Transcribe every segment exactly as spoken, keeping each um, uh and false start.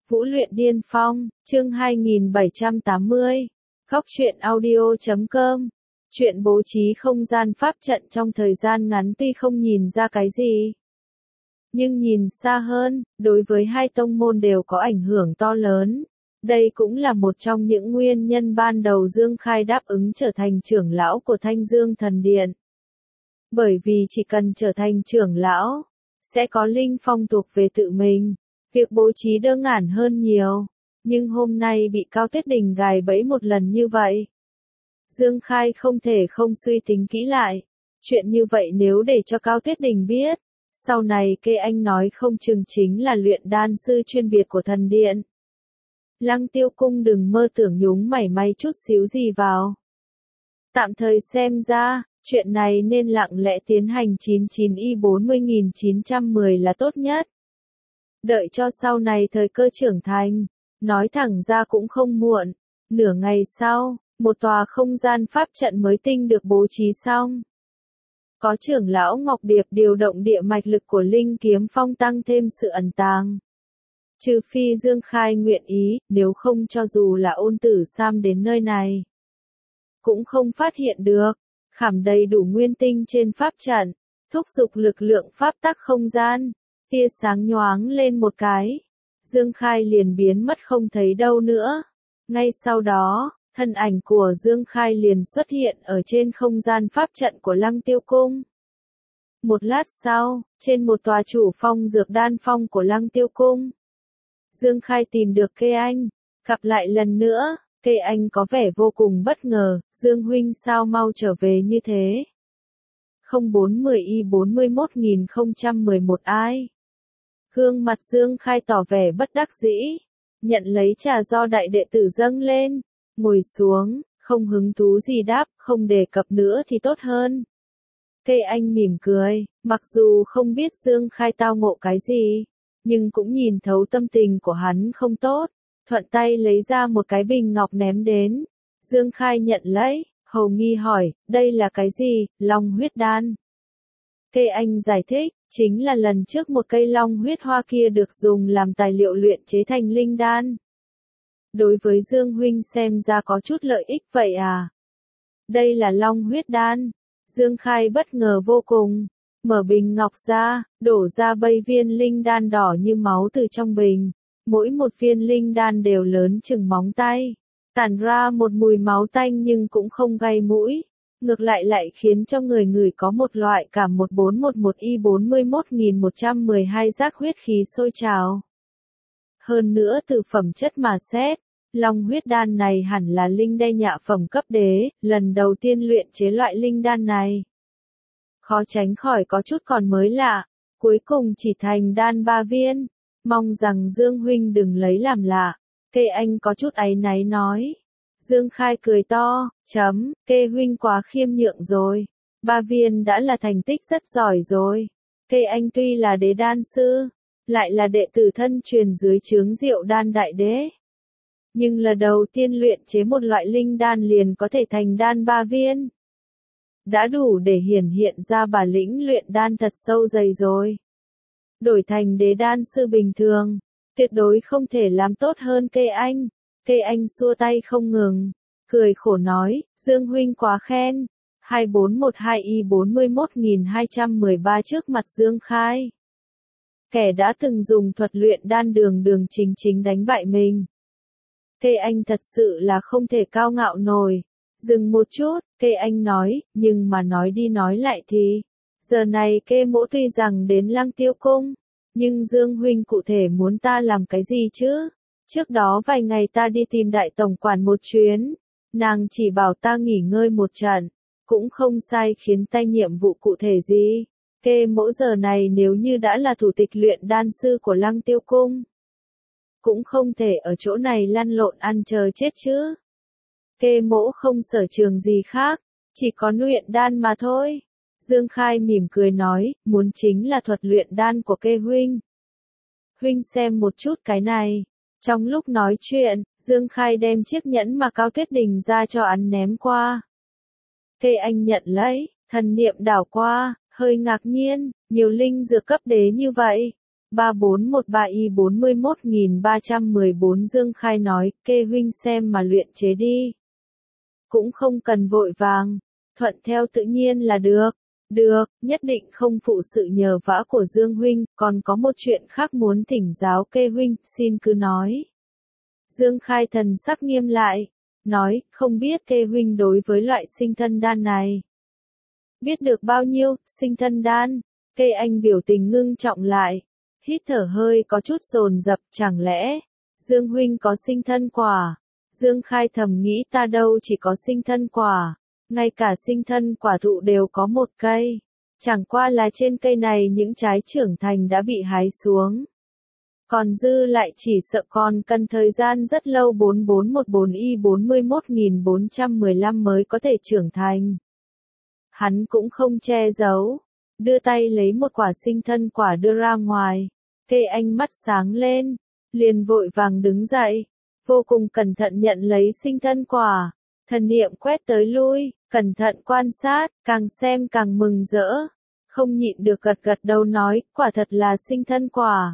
Vũ luyện điên phong, chương hai nghìn bảy trăm tám mươi. Góc truyện audio chấm com. Chuyện bố trí không gian pháp trận trong thời gian ngắn tuy không nhìn ra cái gì, nhưng nhìn xa hơn, đối với hai tông môn đều có ảnh hưởng to lớn. Đây cũng là một trong những nguyên nhân ban đầu Dương Khai đáp ứng trở thành trưởng lão của Thanh Dương Thần Điện. Bởi vì chỉ cần trở thành trưởng lão, sẽ có linh phong thuộc về tự mình. Việc bố trí đơn giản hơn nhiều, nhưng hôm nay bị Cao Tuyết Đình gài bẫy một lần như vậy. Dương Khai không thể không suy tính kỹ lại. Chuyện như vậy nếu để cho Cao Tuyết Đình biết, sau này kê anh nói không chừng chính là luyện đan sư chuyên biệt của thần điện. Lăng Tiêu Cung đừng mơ tưởng nhúng mảy may chút xíu gì vào. Tạm thời xem ra, chuyện này nên lặng lẽ tiến hành chín mươi chín Y bốn mươi nghìn chín trăm mười là tốt nhất. Đợi cho sau này thời cơ trưởng thành, nói thẳng ra cũng không muộn. Nửa ngày sau, một tòa không gian pháp trận mới tinh được bố trí xong. Có trưởng lão Ngọc Điệp điều động địa mạch lực của Linh Kiếm Phong tăng thêm sự ẩn tàng. Trừ phi Dương Khai nguyện ý, nếu không cho dù là Ôn Tử Sam đến nơi này, cũng không phát hiện được. Khảm đầy đủ nguyên tinh trên pháp trận, thúc giục lực lượng pháp tắc không gian. Tia sáng nhoáng lên một cái, Dương Khai liền biến mất không thấy đâu nữa. Ngay sau đó, thân ảnh của Dương Khai liền xuất hiện ở trên không gian pháp trận của Lăng Tiêu Cung. Một lát sau, trên một tòa chủ phong dược đan phong của Lăng Tiêu Cung, Dương Khai tìm được Kê Anh, gặp lại lần nữa. Kê Anh có vẻ vô cùng bất ngờ, Dương huynh sao mau trở về như thế? không bốn mươi Y bốn mươi mốt nghìn không trăm mười một ai? Gương mặt Dương Khai tỏ vẻ bất đắc dĩ, nhận lấy trà do đại đệ tử dâng lên, ngồi xuống, không hứng thú gì đáp, không đề cập nữa thì tốt hơn. Kê Anh mỉm cười, mặc dù không biết Dương Khai tao ngộ cái gì, nhưng cũng nhìn thấu tâm tình của hắn không tốt, thuận tay lấy ra một cái bình ngọc ném đến. Dương Khai nhận lấy, hầu nghi hỏi, đây là cái gì? Long huyết đan. Kê Anh giải thích, chính là lần trước một cây long huyết hoa kia được dùng làm tài liệu luyện chế thành linh đan. Đối với Dương huynh xem ra có chút lợi ích vậy à? Đây là long huyết đan. Dương Khai bất ngờ vô cùng, mở bình ngọc ra, đổ ra bầy viên linh đan đỏ như máu từ trong bình. Mỗi một viên linh đan đều lớn chừng móng tay, tản ra một mùi máu tanh nhưng cũng không gây mũi. Ngược lại lại khiến cho người người có một loại cảm một bốn một một Y bốn mươi mốt nghìn một trăm mười hai giác huyết khí sôi trào. Hơn nữa từ phẩm chất mà xét, long huyết đan này hẳn là linh đan nhạ phẩm cấp đế, lần đầu tiên luyện chế loại linh đan này. Khó tránh khỏi có chút còn mới lạ, cuối cùng chỉ thành đan ba viên, mong rằng Dương huynh đừng lấy làm lạ. Kê Anh có chút áy náy nói. Dương Khai cười to, chấm, Kê huynh quá khiêm nhượng rồi. Ba viên đã là thành tích rất giỏi rồi. Kê Anh tuy là đế đan sư, lại là đệ tử thân truyền dưới trướng Diệu Đan đại đế. Nhưng là đầu tiên luyện chế một loại linh đan liền có thể thành đan ba viên. Đã đủ để hiển hiện ra bản lĩnh luyện đan thật sâu dày rồi. Đổi thành đế đan sư bình thường, tuyệt đối không thể làm tốt hơn Kê Anh. Kê Anh xua tay không ngừng, cười khổ nói, Dương huynh quá khen. hai bốn một hai Y bốn mươi mốt nghìn hai trăm mười ba trước mặt Dương Khai. Kẻ đã từng dùng thuật luyện đan đường đường chính chính đánh bại mình. Kê Anh thật sự là không thể cao ngạo nổi. Dừng một chút, Kê Anh nói, nhưng mà nói đi nói lại thì, giờ này Kê mỗ tuy rằng đến Lăng Tiêu Cung, nhưng Dương huynh cụ thể muốn ta làm cái gì chứ? Trước đó vài ngày ta đi tìm đại tổng quản một chuyến, nàng chỉ bảo ta nghỉ ngơi một trận, cũng không sai khiến tay nhiệm vụ cụ thể gì. Kê mỗ giờ này nếu như đã là thủ tịch luyện đan sư của Lăng Tiêu Cung, cũng không thể ở chỗ này lăn lộn ăn chờ chết chứ. Kê mỗ không sở trường gì khác, chỉ có luyện đan mà thôi. Dương Khai mỉm cười nói, muốn chính là thuật luyện đan của Kê huynh. Huynh xem một chút cái này. Trong lúc nói chuyện, Dương Khai đem chiếc nhẫn mà Cao Tuyết Đình ra cho hắn ném qua. Kê Anh nhận lấy, thần niệm đảo qua, hơi ngạc nhiên, nhiều linh dược cấp đế như vậy. ba bốn một ba y bốn mươi mốt nghìn ba trăm mười bốn Dương Khai nói, kê huynh xem mà luyện chế đi. Cũng không cần vội vàng, thuận theo tự nhiên là được. Được, nhất định không phụ sự nhờ vả của Dương huynh, còn có một chuyện khác muốn thỉnh giáo kê huynh, xin cứ nói. Dương Khai thần sắc nghiêm lại, nói, không biết kê huynh đối với loại sinh thân đan này. Biết được bao nhiêu, sinh thân đan, kê anh biểu tình ngưng trọng lại, hít thở hơi có chút dồn dập, chẳng lẽ, Dương huynh có sinh thân quả. Dương Khai thầm nghĩ ta đâu chỉ có sinh thân quả, ngay cả sinh thân quả thụ đều có một cây. Chẳng qua là trên cây này những trái trưởng thành đã bị hái xuống. Còn dư lại chỉ sợ còn cần thời gian rất lâu bốn bốn một bốn y bốn mươi mốt nghìn bốn trăm mười lăm mới có thể trưởng thành. Hắn cũng không che giấu, đưa tay lấy một quả sinh thân quả đưa ra ngoài, kê anh mắt sáng lên, liền vội vàng đứng dậy, vô cùng cẩn thận nhận lấy sinh thân quả, thần niệm quét tới lui, cẩn thận quan sát, càng xem càng mừng rỡ, không nhịn được gật gật đầu nói, quả thật là sinh thân quả.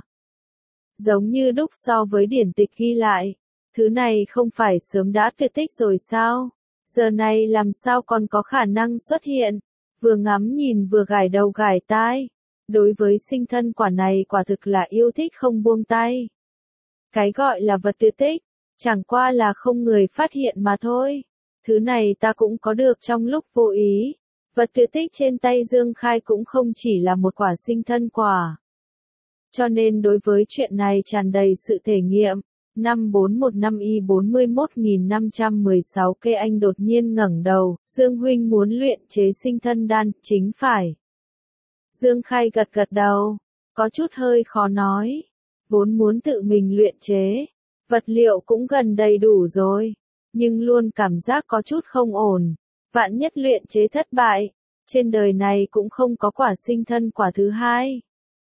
Giống như đúc so với điển tịch ghi lại, thứ này không phải sớm đã tuyệt tích rồi sao, giờ này làm sao còn có khả năng xuất hiện, vừa ngắm nhìn vừa gài đầu gài tai, đối với sinh thân quả này quả thực là yêu thích không buông tay. Cái gọi là vật tuyệt tích, chẳng qua là không người phát hiện mà thôi, thứ này ta cũng có được trong lúc vô ý, vật tuyệt tích trên tay Dương Khai cũng không chỉ là một quả sinh thân quả. Cho nên đối với chuyện này tràn đầy sự thể nghiệm. năm bốn một năm y bốn mươi mốt nghìn năm trăm mười sáu kê anh đột nhiên ngẩng đầu, Dương huynh muốn luyện chế sinh thân đan, chính phải. Dương Khai gật gật đầu, có chút hơi khó nói, vốn muốn tự mình luyện chế, vật liệu cũng gần đầy đủ rồi, nhưng luôn cảm giác có chút không ổn, vạn nhất luyện chế thất bại, trên đời này cũng không có quả sinh thân quả thứ hai.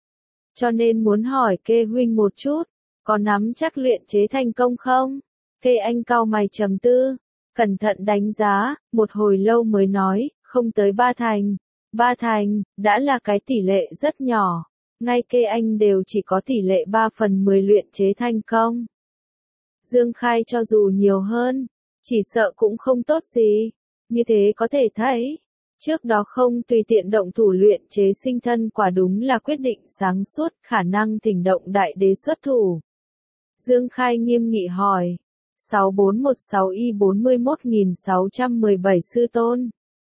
Cho nên muốn hỏi kê huynh một chút, có nắm chắc luyện chế thành công không? Kê anh cau mày trầm tư, cẩn thận đánh giá, một hồi lâu mới nói, không tới ba thành. Ba thành, đã là cái tỷ lệ rất nhỏ, ngay kê anh đều chỉ có tỷ lệ ba phần mười luyện chế thành công. Dương Khai cho dù nhiều hơn, chỉ sợ cũng không tốt gì, như thế có thể thấy. Trước đó không tùy tiện động thủ luyện chế sinh thân quả đúng là quyết định sáng suốt, khả năng thỉnh động đại đế xuất thủ. Dương Khai nghiêm nghị hỏi, sáu bốn một sáu y bốn mươi mốt nghìn sáu trăm mười bảy sư tôn.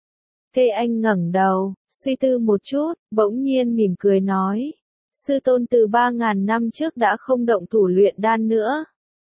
Kê anh ngẩng đầu, suy tư một chút, bỗng nhiên mỉm cười nói, sư tôn từ ba ngàn năm trước đã không động thủ luyện đan nữa.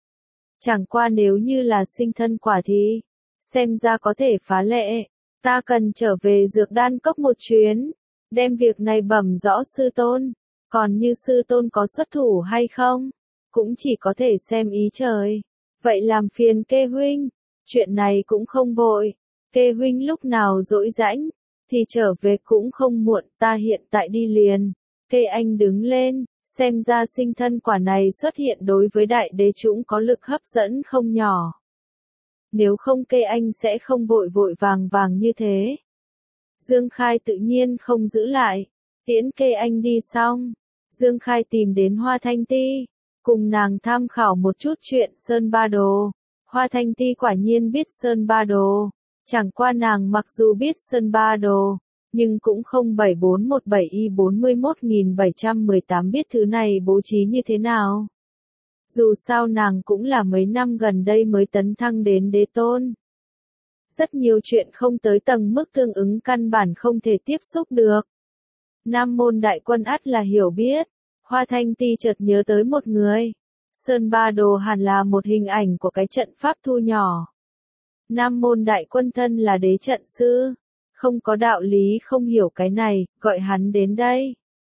Chẳng qua nếu như là sinh thân quả thì, xem ra có thể phá lệ. Ta cần trở về dược đan cốc một chuyến, đem việc này bẩm rõ sư tôn, còn như sư tôn có xuất thủ hay không, cũng chỉ có thể xem ý trời. Vậy làm phiền kê huynh, chuyện này cũng không vội, kê huynh lúc nào rỗi rãnh, thì trở về cũng không muộn, ta hiện tại đi liền. Kê anh đứng lên, xem ra sinh thân quả này xuất hiện đối với đại đế chúng có lực hấp dẫn không nhỏ. Nếu không kê anh sẽ không vội vội vàng vàng như thế. Dương Khai tự nhiên không giữ lại, tiễn kê anh đi xong. Dương Khai tìm đến Hoa Thanh Ti, cùng nàng tham khảo một chút chuyện Sơn Ba Đồ. Hoa Thanh Ti quả nhiên biết Sơn Ba Đồ, chẳng qua nàng mặc dù biết Sơn Ba Đồ, nhưng cũng không bảy bốn một bảy y bốn mươi mốt nghìn bảy trăm mười tám biết thứ này bố trí như thế nào. Dù sao nàng cũng là mấy năm gần đây mới tấn thăng đến đế tôn. Rất nhiều chuyện không tới tầng mức tương ứng căn bản không thể tiếp xúc được. Nam môn đại quân ắt là hiểu biết. Hoa Thanh Ti chợt nhớ tới một người. Sơn Ba Đồ hẳn là một hình ảnh của cái trận pháp thu nhỏ. Nam môn đại quân thân là đế trận sư. Không có đạo lý không hiểu cái này, gọi hắn đến đây.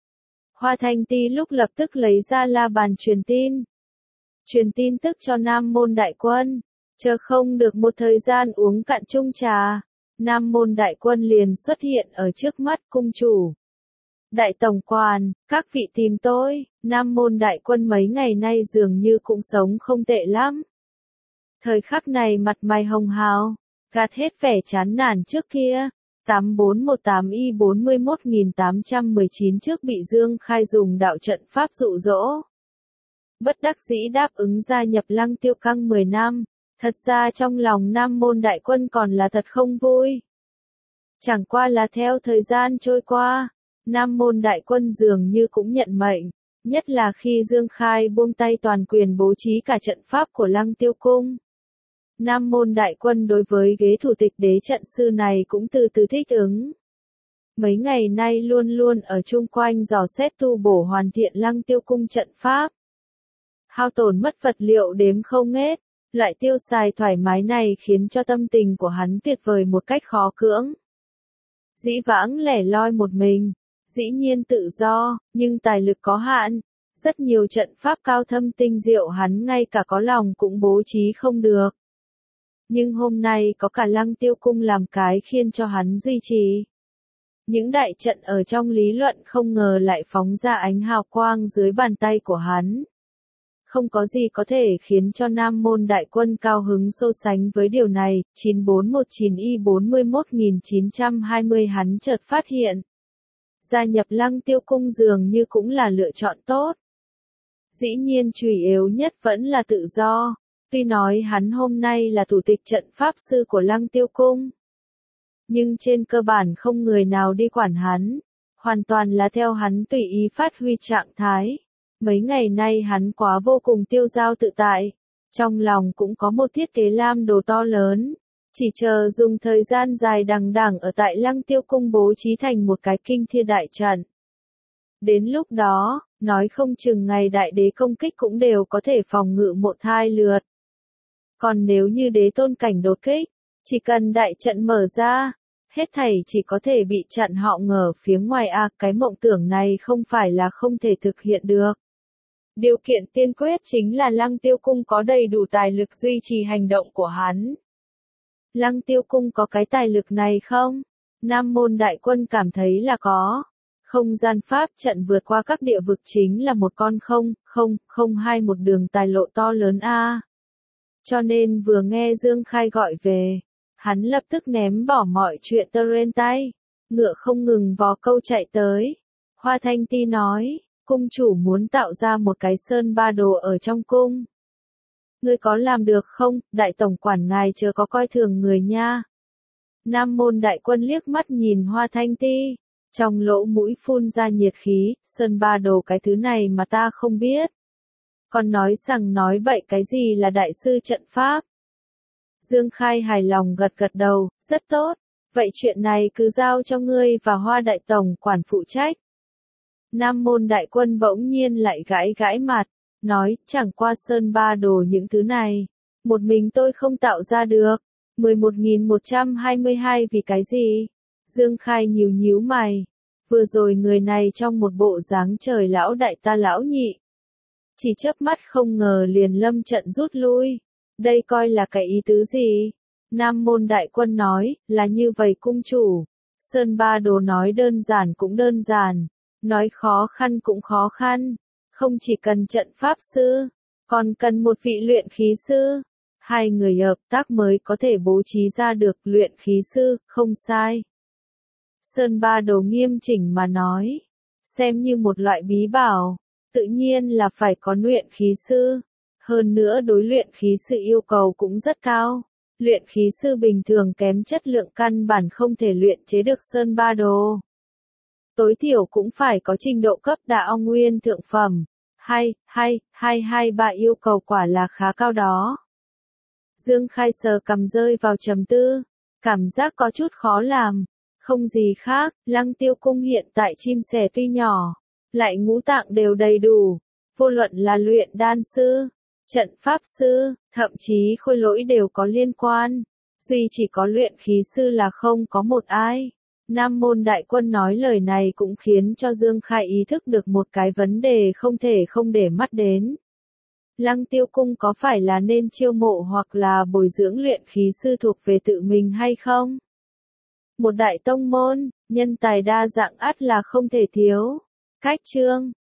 Hoa Thanh Ti lúc lập tức lấy ra la bàn truyền tin. Truyền tin tức cho Nam môn đại quân, chờ không được một thời gian uống cạn chung trà, Nam môn đại quân liền xuất hiện ở trước mắt cung chủ. Đại tổng quản, các vị tìm tôi, Nam môn đại quân mấy ngày nay dường như cũng sống không tệ lắm. Thời khắc này mặt mày hồng hào, gạt hết vẻ chán nản trước kia, tám bốn một tám Y bốn mươi mốt nghìn tám trăm mười chín trước bị Dương Khai dùng đạo trận pháp dụ dỗ. Bất đắc dĩ đáp ứng gia nhập Lăng Tiêu Căng mười năm, thật ra trong lòng Nam Môn Đại Quân còn là thật không vui. Chẳng qua là theo thời gian trôi qua, Nam Môn Đại Quân dường như cũng nhận mệnh, nhất là khi Dương Khai buông tay toàn quyền bố trí cả trận pháp của Lăng Tiêu Cung. Nam Môn Đại Quân đối với ghế thủ tịch đế trận sư này cũng từ từ thích ứng. Mấy ngày nay luôn luôn ở chung quanh dò xét tu bổ hoàn thiện Lăng Tiêu Cung trận pháp. Hao tổn mất vật liệu đếm không hết, loại tiêu xài thoải mái này khiến cho tâm tình của hắn tuyệt vời một cách khó cưỡng. Dĩ vãng lẻ loi một mình, dĩ nhiên tự do, nhưng tài lực có hạn, rất nhiều trận pháp cao thâm tinh diệu hắn ngay cả có lòng cũng bố trí không được. Nhưng hôm nay có cả Lăng Tiêu Cung làm cái khiên cho hắn duy trì. Những đại trận ở trong lý luận không ngờ lại phóng ra ánh hào quang dưới bàn tay của hắn. Không có gì có thể khiến cho Nam Môn Đại Quân cao hứng so sánh với điều này. Chín bốn một chín Y bốn mươi mốt nghìn chín trăm hai mươi hắn chợt phát hiện. Gia nhập Lăng Tiêu Cung dường như cũng là lựa chọn tốt. Dĩ nhiên chủ yếu nhất vẫn là tự do. Tuy nói hắn hôm nay là thủ tịch trận pháp sư của Lăng Tiêu Cung, nhưng trên cơ bản không người nào đi quản hắn, hoàn toàn là theo hắn tùy ý phát huy trạng thái. Mấy ngày nay hắn quá vô cùng tiêu dao tự tại, trong lòng cũng có một thiết kế lam đồ to lớn, chỉ chờ dùng thời gian dài đằng đẵng ở tại Lăng Tiêu Cung bố trí thành một cái kinh thiên đại trận. Đến lúc đó, nói không chừng ngày đại đế công kích cũng đều có thể phòng ngự một hai lượt. Còn nếu như đế tôn cảnh đột kích, chỉ cần đại trận mở ra, hết thảy chỉ có thể bị chặn họ ngờ phía ngoài à, cái mộng tưởng này không phải là không thể thực hiện được. Điều kiện tiên quyết chính là Lăng Tiêu Cung có đầy đủ tài lực duy trì hành động của hắn. Lăng Tiêu Cung có cái tài lực này không? Nam Môn Đại Quân cảm thấy là có. Không gian pháp trận vượt qua các địa vực chính là một con không, không, không hai một đường tài lộ to lớn a. Cho nên vừa nghe Dương Khai gọi về, hắn lập tức ném bỏ mọi chuyện tơ lên tay, ngựa không ngừng vó câu chạy tới. Hoa Thanh Ti nói, cung chủ muốn tạo ra một cái sơn ba đồ ở trong cung. Ngươi có làm được không, đại tổng quản ngài chớ có coi thường người nha. Nam Môn Đại Quân liếc mắt nhìn Hoa Thanh Ti, trong lỗ mũi phun ra nhiệt khí, sơn ba đồ cái thứ này mà ta không biết. Còn nói rằng nói bậy cái gì là đại sư trận pháp. Dương Khai hài lòng gật gật đầu, rất tốt, vậy chuyện này cứ giao cho ngươi và Hoa đại tổng quản phụ trách. Nam Môn Đại Quân bỗng nhiên lại gãi gãi mặt, nói, chẳng qua sơn ba đồ những thứ này, một mình tôi không tạo ra được. mười một nghìn một trăm hai mươi hai vì cái gì? Dương Khai nhíu nhíu mày, vừa rồi người này trong một bộ dáng trời lão đại ta lão nhị. Chỉ chớp mắt không ngờ liền lâm trận rút lui. Đây coi là cái ý tứ gì? Nam Môn Đại Quân nói, là như vậy cung chủ. Sơn ba đồ nói đơn giản cũng đơn giản, nói khó khăn cũng khó khăn. Không chỉ cần trận pháp sư, còn cần một vị luyện khí sư. Hai người hợp tác mới có thể bố trí ra được luyện khí sư, không sai. Sơn ba đồ nghiêm chỉnh mà nói, xem như một loại bí bảo. Tự nhiên là phải có luyện khí sư. Hơn nữa đối luyện khí sư yêu cầu cũng rất cao. Luyện khí sư bình thường kém chất lượng căn bản không thể luyện chế được sơn ba đồ. Tối thiểu cũng phải có trình độ cấp đạo nguyên thượng phẩm. Hay, hay, hay, hay bà yêu cầu quả là khá cao đó. Dương Khai sờ cầm rơi vào trầm tư. Cảm giác có chút khó làm. Không gì khác, Lăng Tiêu Cung hiện tại chim sẻ tuy nhỏ, lại ngũ tạng đều đầy đủ, vô luận là luyện đan sư, trận pháp sư, thậm chí khôi lỗi đều có liên quan, duy chỉ có luyện khí sư là không có một ai. Nam Môn Đại Quân nói lời này cũng khiến cho Dương Khai ý thức được một cái vấn đề không thể không để mắt đến. Lăng Tiêu Cung có phải là nên chiêu mộ hoặc là bồi dưỡng luyện khí sư thuộc về tự mình hay không? Một đại tông môn, nhân tài đa dạng ắt là không thể thiếu. Cách chương